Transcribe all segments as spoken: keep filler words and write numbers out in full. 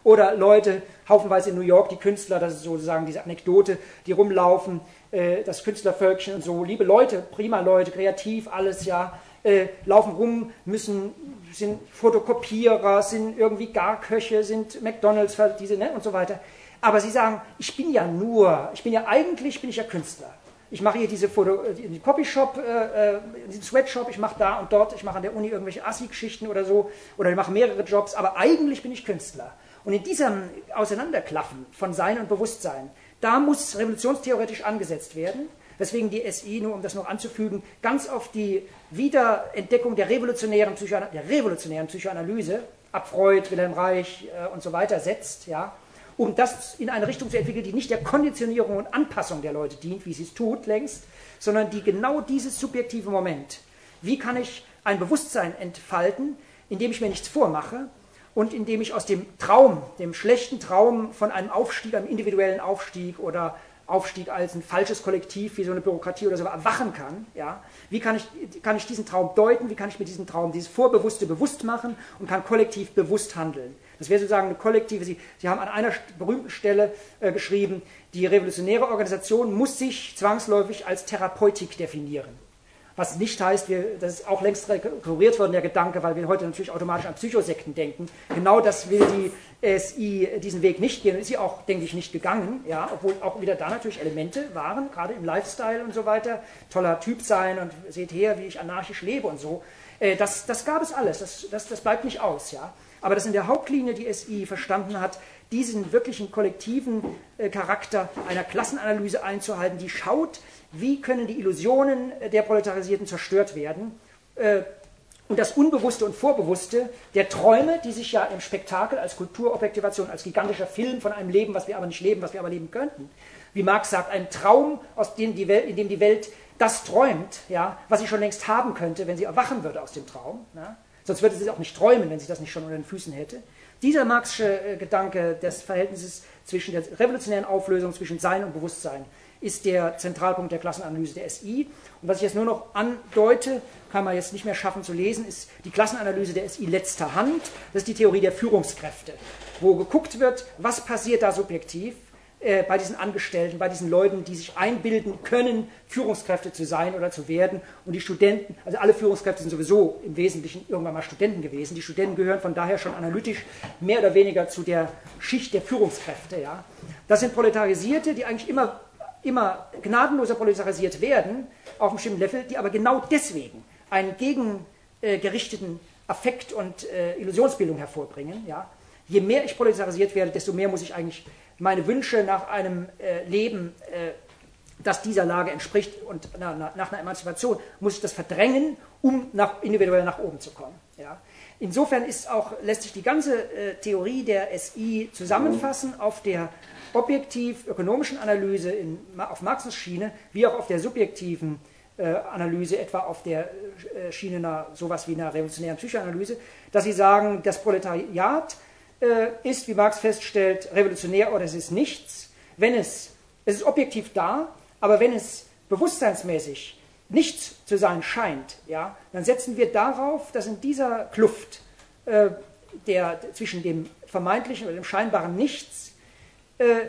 Oder Leute, haufenweise in New York, die Künstler, das ist sozusagen diese Anekdote, die rumlaufen, äh, das Künstlervölkchen und so, liebe Leute, prima Leute, kreativ, alles, ja, äh, laufen rum, müssen, sind Fotokopierer, sind irgendwie Garköche, sind McDonalds, diese, ne, und so weiter. Aber sie sagen, ich bin ja nur, ich bin ja eigentlich, bin ich ja Künstler. Ich mache hier diese Foto, die Copyshop, äh, diesen Sweatshop, ich mache da und dort, ich mache an der Uni irgendwelche Assi-Geschichten oder so, oder ich mache mehrere Jobs, aber eigentlich bin ich Künstler. Und in diesem Auseinanderklaffen von Sein und Bewusstsein, da muss revolutionstheoretisch angesetzt werden, weswegen die S I, nur um das noch anzufügen, ganz auf die Wiederentdeckung der revolutionären, Psychoana- der revolutionären Psychoanalyse, ab Freud, Wilhelm Reich äh, und so weiter setzt, ja, um das in eine Richtung zu entwickeln, die nicht der Konditionierung und Anpassung der Leute dient, wie sie es tut längst, sondern die genau dieses subjektive Moment, wie kann ich ein Bewusstsein entfalten, indem ich mir nichts vormache und indem ich aus dem Traum, dem schlechten Traum von einem Aufstieg, einem individuellen Aufstieg oder Aufstieg als ein falsches Kollektiv, wie so eine Bürokratie oder so, erwachen kann. Ja? Wie kann ich, kann ich diesen Traum deuten, wie kann ich mit diesem Traum dieses Vorbewusste bewusst machen und kann kollektiv bewusst handeln. Das wäre sozusagen eine kollektive, Sie, Sie haben an einer berühmten Stelle äh, geschrieben, die revolutionäre Organisation muss sich zwangsläufig als Therapeutik definieren. Was nicht heißt, wir, das ist auch längst rekurriert worden, der Gedanke, weil wir heute natürlich automatisch an Psychosekten denken. Genau das will die S I diesen Weg nicht gehen. Ist sie auch, denke ich, nicht gegangen, ja, obwohl auch wieder da natürlich Elemente waren, gerade im Lifestyle und so weiter. Toller Typ sein und seht her, wie ich anarchisch lebe und so. Äh, das, das gab es alles, das, das, das bleibt nicht aus, ja. Aber dass in der Hauptlinie die S I verstanden hat, diesen wirklichen kollektiven äh, Charakter einer Klassenanalyse einzuhalten, die schaut, wie können die Illusionen der Proletarisierten zerstört werden äh, und das Unbewusste und Vorbewusste der Träume, die sich ja im Spektakel als Kulturobjektivation, als gigantischer Film von einem Leben, was wir aber nicht leben, was wir aber leben könnten, wie Marx sagt, ein Traum, aus dem die Welt, in dem die Welt das träumt, ja, was sie schon längst haben könnte, wenn sie erwachen würde aus dem Traum, ja. Sonst würde sie auch nicht träumen, wenn sie das nicht schon unter den Füßen hätte. Dieser Marxische äh, Gedanke des Verhältnisses zwischen der revolutionären Auflösung zwischen Sein und Bewusstsein ist der Zentralpunkt der Klassenanalyse der S I. Und was ich jetzt nur noch andeute, kann man jetzt nicht mehr schaffen zu lesen, ist die Klassenanalyse der S I letzter Hand. Das ist die Theorie der Führungskräfte, wo geguckt wird, was passiert da subjektiv äh, bei diesen Angestellten, bei diesen Leuten, die sich einbilden können, Führungskräfte zu sein oder zu werden. Und die Studenten, also alle Führungskräfte sind sowieso im Wesentlichen irgendwann mal Studenten gewesen. Die Studenten gehören von daher schon analytisch mehr oder weniger zu der Schicht der Führungskräfte. Ja. Das sind Proletarisierte, die eigentlich immer, immer gnadenloser proletarisiert werden, auf einem bestimmten Level, die aber genau deswegen einen gegengerichteten Affekt und äh, Illusionsbildung hervorbringen. Ja. Je mehr ich proletarisiert werde, desto mehr muss ich eigentlich meine Wünsche nach einem äh, Leben, äh, das dieser Lage entspricht und na, na, nach einer Emanzipation, muss ich das verdrängen, um nach, individuell nach oben zu kommen. Ja. Insofern ist auch, lässt sich die ganze äh, Theorie der S I zusammenfassen auf der objektiv-ökonomischen Analyse in, auf Marxens Schiene, wie auch auf der subjektiven äh, Analyse, etwa auf der äh, Schiene einer, sowas wie einer revolutionären Psychoanalyse, dass sie sagen, das Proletariat ist, wie Marx feststellt, revolutionär oder es ist nichts, wenn es, es ist objektiv da, aber wenn es bewusstseinsmäßig nichts zu sein scheint, ja, dann setzen wir darauf, dass in dieser Kluft äh, der, zwischen dem vermeintlichen oder dem scheinbaren Nichts, äh,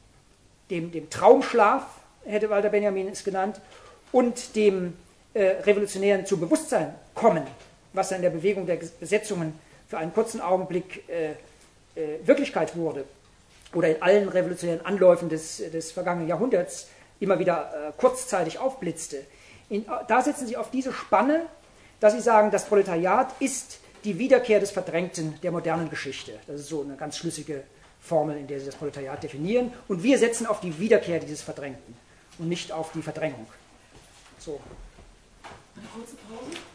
dem, dem Traumschlaf, hätte Walter Benjamin es genannt, und dem äh, revolutionären zu Bewusstsein kommen, was dann in der Bewegung der Besetzungen für einen kurzen Augenblick äh, Wirklichkeit wurde oder in allen revolutionären Anläufen des, des vergangenen Jahrhunderts immer wieder äh, kurzzeitig aufblitzte. In, da setzen sie auf diese Spanne, dass sie sagen, das Proletariat ist die Wiederkehr des Verdrängten der modernen Geschichte. Das ist so eine ganz schlüssige Formel, in der sie das Proletariat definieren. Und wir setzen auf die Wiederkehr dieses Verdrängten und nicht auf die Verdrängung. So. Eine kurze Pause.